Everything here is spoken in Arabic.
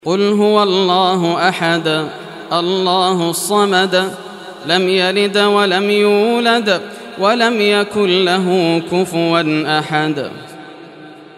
قل هو الله أحد الله الصمد لم يلد ولم يولد ولم يكن له كفوا أحد.